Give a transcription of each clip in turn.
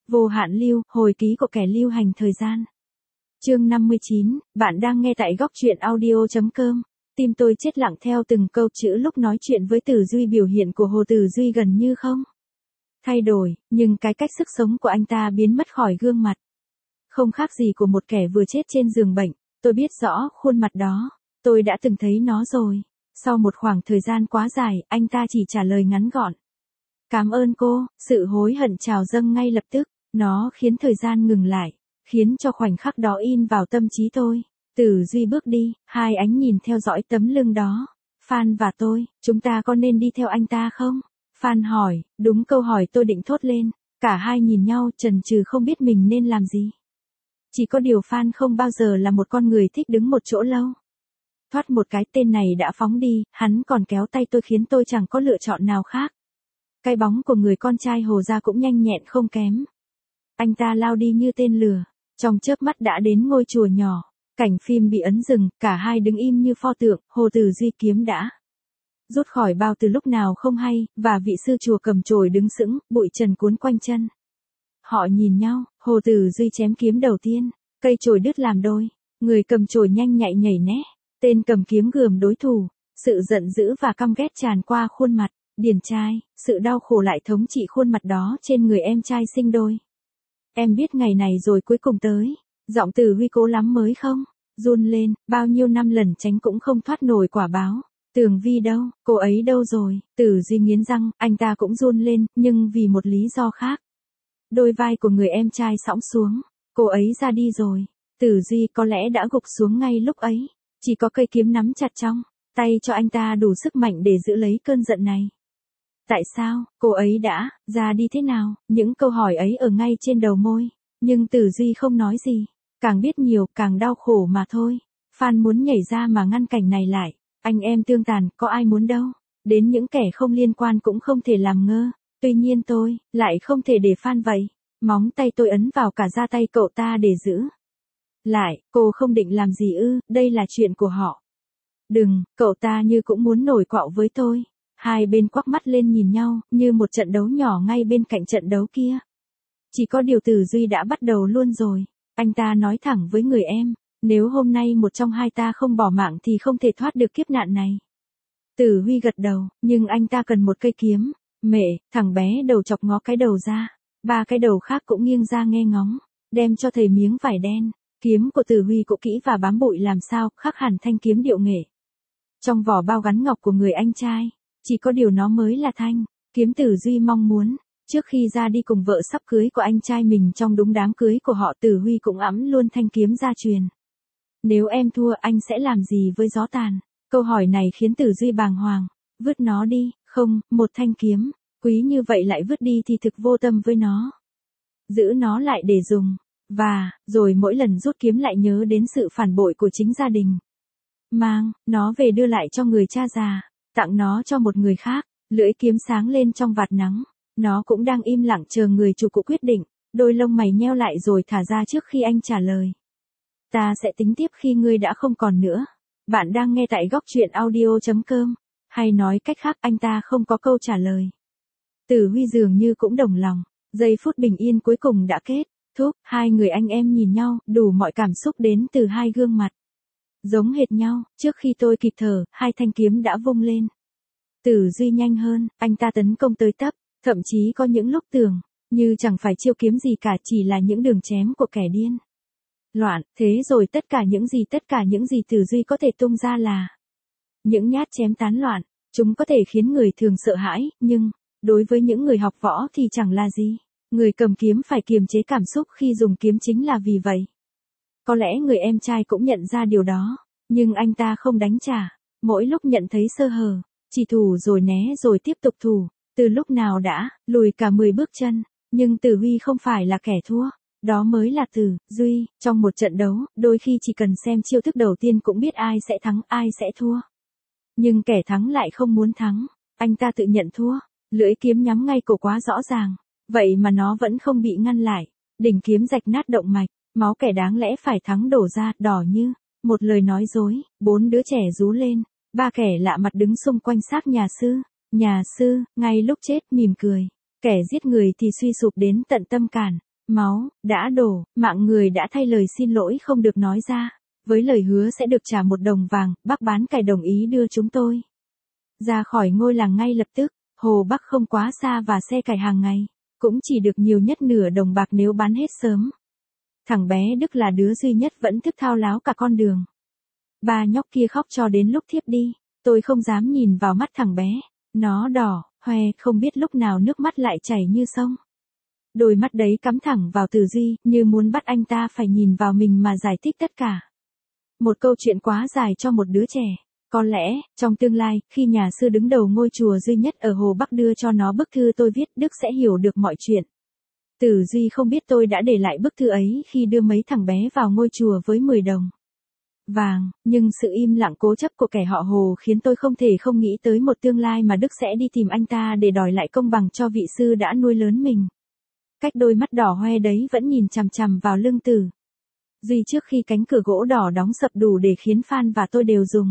Vô hạn lưu, hồi ký của kẻ lưu hành thời gian. Chương 59, bạn đang nghe tại góc truyện audio.com. Tim tôi chết lặng theo từng câu chữ lúc nói chuyện với Tử Duy. Biểu hiện của Hồ Tử Duy gần như không thay đổi, nhưng cái cách sức sống của anh ta biến mất khỏi gương mặt. Không khác gì của một kẻ vừa chết trên giường bệnh. Tôi biết rõ khuôn mặt đó, tôi đã từng thấy nó rồi. Sau một khoảng thời gian quá dài, anh ta chỉ trả lời ngắn gọn. Cảm ơn cô. Sự hối hận trào dâng ngay lập tức. Nó khiến thời gian ngừng lại, khiến cho khoảnh khắc đó in vào tâm trí tôi. Tử Duy bước đi, hai ánh nhìn theo dõi tấm lưng đó. Phan và tôi, chúng ta có nên đi theo anh ta không? Phan hỏi, đúng câu hỏi tôi định thốt lên. Cả hai nhìn nhau chần chừ không biết mình nên làm gì. Chỉ có điều Phan không bao giờ là một con người thích đứng một chỗ lâu. Thoát một cái tên này đã phóng đi, hắn còn kéo tay tôi khiến tôi chẳng có lựa chọn nào khác. Cái bóng của người con trai Hồ gia cũng nhanh nhẹn không kém. Anh ta lao đi như tên lửa, trong chớp mắt đã đến ngôi chùa nhỏ. Cảnh phim bị ấn dừng, cả hai đứng im như pho tượng. Hồ Tử Duy kiếm đã rút khỏi bao từ lúc nào không hay, và vị sư chùa cầm chổi đứng sững, bụi trần cuốn quanh chân. Họ nhìn nhau, Hồ Tử Duy chém kiếm đầu tiên, cây chổi đứt làm đôi, người cầm chổi nhanh nhạy nhảy né, tên cầm kiếm gườm đối thủ, sự giận dữ và căm ghét tràn qua khuôn mặt. Điển trai, sự đau khổ lại thống trị khuôn mặt đó trên người em trai sinh đôi. Em biết ngày này rồi cuối cùng tới. Giọng Tử Huy cố lắm mới không run lên, bao nhiêu năm lần tránh cũng không thoát nổi quả báo. Tường Vi đâu, cô ấy đâu rồi? Tử Duy nghiến răng, anh ta cũng run lên, nhưng vì một lý do khác. Đôi vai của người em trai sõng xuống, cô ấy ra đi rồi. Tử Duy có lẽ đã gục xuống ngay lúc ấy, chỉ có cây kiếm nắm chặt trong tay cho anh ta đủ sức mạnh để giữ lấy cơn giận này. Tại sao, cô ấy đã ra đi thế nào? Những câu hỏi ấy ở ngay trên đầu môi, nhưng Tử Duy không nói gì. Càng biết nhiều, càng đau khổ mà thôi. Phan muốn nhảy ra mà ngăn cảnh này lại. Anh em tương tàn, có ai muốn đâu. Đến những kẻ không liên quan cũng không thể làm ngơ. Tuy nhiên tôi lại không thể để Phan vậy. Móng tay tôi ấn vào cả da tay cậu ta để giữ lại. Cô không định làm gì ư? Đây là chuyện của họ. Đừng, cậu ta như cũng muốn nổi quạo với tôi. Hai bên quắc mắt lên nhìn nhau, như một trận đấu nhỏ ngay bên cạnh trận đấu kia. Chỉ có điều Tử Duy đã bắt đầu luôn rồi. Anh ta nói thẳng với người em, nếu hôm nay một trong hai ta không bỏ mạng thì không thể thoát được kiếp nạn này. Tử Huy gật đầu, nhưng anh ta cần một cây kiếm. Mẹ, thằng bé đầu chọc ngó cái đầu ra. Ba cái đầu khác cũng nghiêng ra nghe ngóng, đem cho thầy miếng vải đen. Kiếm của Tử Huy cũ kỹ và bám bụi làm sao, khác hẳn thanh kiếm điệu nghệ. Trong vỏ bao gắn ngọc của người anh trai, chỉ có điều nó mới là thanh kiếm Tử Duy mong muốn. Trước khi ra đi cùng vợ sắp cưới của anh trai mình trong đúng đám cưới của họ, Tử Huy cũng ẵm luôn thanh kiếm gia truyền. Nếu em thua anh sẽ làm gì với gió tàn? Câu hỏi này khiến Tử Duy bàng hoàng. Vứt nó đi, không, một thanh kiếm quý như vậy lại vứt đi thì thực vô tâm với nó. Giữ nó lại để dùng, và, rồi mỗi lần rút kiếm lại nhớ đến sự phản bội của chính gia đình. Mang nó về đưa lại cho người cha già, tặng nó cho một người khác. Lưỡi kiếm sáng lên trong vạt nắng. Nó cũng đang im lặng chờ người chủ cũ quyết định. Đôi lông mày nheo lại rồi thả ra trước khi anh trả lời. Ta sẽ tính tiếp khi ngươi đã không còn nữa. Bạn đang nghe tại góc truyện audio.com. Hay nói cách khác, anh ta không có câu trả lời. Tử Huy dường như cũng đồng lòng. Giây phút bình yên cuối cùng đã kết thúc. Hai người anh em nhìn nhau, đủ mọi cảm xúc đến từ hai gương mặt. Giống hệt nhau, trước khi tôi kịp thở, hai thanh kiếm đã vung lên. Tử Duy nhanh hơn, anh ta tấn công tới tấp. Thậm chí có những lúc tưởng như chẳng phải chiêu kiếm gì cả, chỉ là những đường chém của kẻ điên loạn. Thế rồi tất cả những gì Tử Duy có thể tung ra là những nhát chém tán loạn. Chúng có thể khiến người thường sợ hãi, nhưng đối với những người học võ thì chẳng là gì. Người cầm kiếm phải kiềm chế cảm xúc khi dùng kiếm chính là vì vậy. Có lẽ người em trai cũng nhận ra điều đó, nhưng anh ta không đánh trả. Mỗi lúc nhận thấy sơ hở, chỉ thủ rồi né rồi tiếp tục thủ. Từ lúc nào đã lùi cả 10 bước chân, nhưng Tử Huy không phải là kẻ thua. Đó mới là Tử Duy. Trong một trận đấu, đôi khi chỉ cần xem chiêu thức đầu tiên cũng biết ai sẽ thắng, ai sẽ thua. Nhưng kẻ thắng lại không muốn thắng. Anh ta tự nhận thua. Lưỡi kiếm nhắm ngay cổ quá rõ ràng. Vậy mà nó vẫn không bị ngăn lại. Đỉnh kiếm rạch nát động mạch. Máu kẻ đáng lẽ phải thắng đổ ra, đỏ như một lời nói dối. 4 đứa trẻ rú lên. 3 kẻ lạ mặt đứng xung quanh xác nhà sư. Nhà sư, ngay lúc chết, mỉm cười. Kẻ giết người thì suy sụp đến tận tâm can. Máu, đã đổ, mạng người đã thay lời xin lỗi không được nói ra. Với lời hứa sẽ được trả 1 đồng vàng, bác bán cải đồng ý đưa chúng tôi ra khỏi ngôi làng ngay lập tức. Hồ Bắc không quá xa và xe cải hàng ngày, cũng chỉ được nhiều nhất nửa đồng bạc nếu bán hết sớm. Thằng bé Đức là đứa duy nhất vẫn thức thao láo cả con đường. Ba nhóc kia khóc cho đến lúc thiếp đi, tôi không dám nhìn vào mắt thằng bé. Nó đỏ, hoe, không biết lúc nào nước mắt lại chảy như sông. Đôi mắt đấy cắm thẳng vào Từ Duy, như muốn bắt anh ta phải nhìn vào mình mà giải thích tất cả. Một câu chuyện quá dài cho một đứa trẻ. Có lẽ, trong tương lai, khi nhà sư đứng đầu ngôi chùa duy nhất ở Hồ Bắc đưa cho nó bức thư tôi viết, Đức sẽ hiểu được mọi chuyện. Từ Duy không biết tôi đã để lại bức thư ấy khi đưa mấy thằng bé vào ngôi chùa với 10 đồng vàng, nhưng sự im lặng cố chấp của kẻ họ Hồ khiến tôi không thể không nghĩ tới một tương lai mà Đức sẽ đi tìm anh ta để đòi lại công bằng cho vị sư đã nuôi lớn mình. Cách đôi mắt đỏ hoe đấy vẫn nhìn chằm chằm vào lưng Từ Duy trước khi cánh cửa gỗ đỏ đóng sập đủ để khiến Phan và tôi đều dùng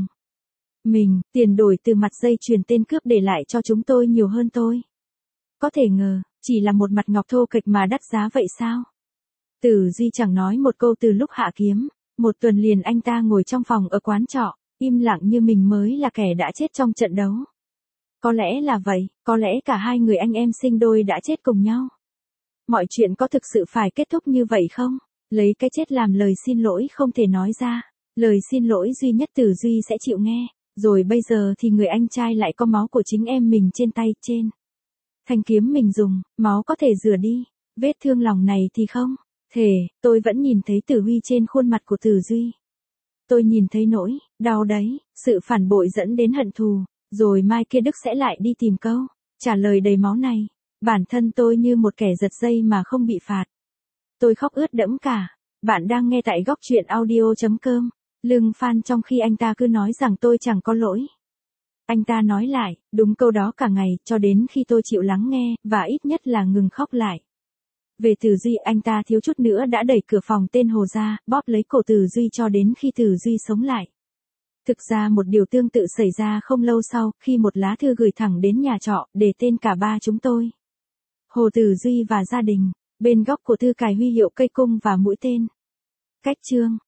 tiền đổi từ mặt dây chuyền tên cướp để lại cho chúng tôi nhiều hơn tôi. Có thể ngờ, chỉ là một mặt ngọc thô kệch mà đắt giá vậy sao? Từ Duy chẳng nói một câu từ lúc hạ kiếm. 1 tuần liền anh ta ngồi trong phòng ở quán trọ, im lặng như mình mới là kẻ đã chết trong trận đấu. Có lẽ là vậy, có lẽ cả hai người anh em sinh đôi đã chết cùng nhau. Mọi chuyện có thực sự phải kết thúc như vậy không? Lấy cái chết làm lời xin lỗi không thể nói ra. Lời xin lỗi duy nhất Từ Duy sẽ chịu nghe. Rồi bây giờ thì người anh trai lại có máu của chính em mình trên tay, trên thanh kiếm mình dùng, máu có thể rửa đi vết thương lòng này thì không thể. Tôi vẫn nhìn thấy tử huy trên khuôn mặt của Từ Duy. Tôi nhìn thấy nỗi đau đấy, sự phản bội dẫn đến hận thù. Rồi mai kia Đức sẽ lại đi tìm câu trả lời đầy máu này. Bản thân tôi như một kẻ giật dây mà không bị phạt. Tôi khóc ướt đẫm cả. Bạn đang nghe tại góc truyện audio.com. Lưng Phan trong khi anh ta cứ nói rằng tôi chẳng có lỗi. Anh ta nói lại, đúng câu đó cả ngày, cho đến khi tôi chịu lắng nghe, và ít nhất là ngừng khóc lại. Về Từ Duy, anh ta thiếu chút nữa đã đẩy cửa phòng tên Hồ ra, bóp lấy cổ Từ Duy cho đến khi Từ Duy sống lại. Thực ra một điều tương tự xảy ra không lâu sau, khi một lá thư gửi thẳng đến nhà trọ, để tên cả ba chúng tôi. Hồ, Từ Duy và gia đình. Bên góc của thư cài huy hiệu cây cung và mũi tên. Cách chương.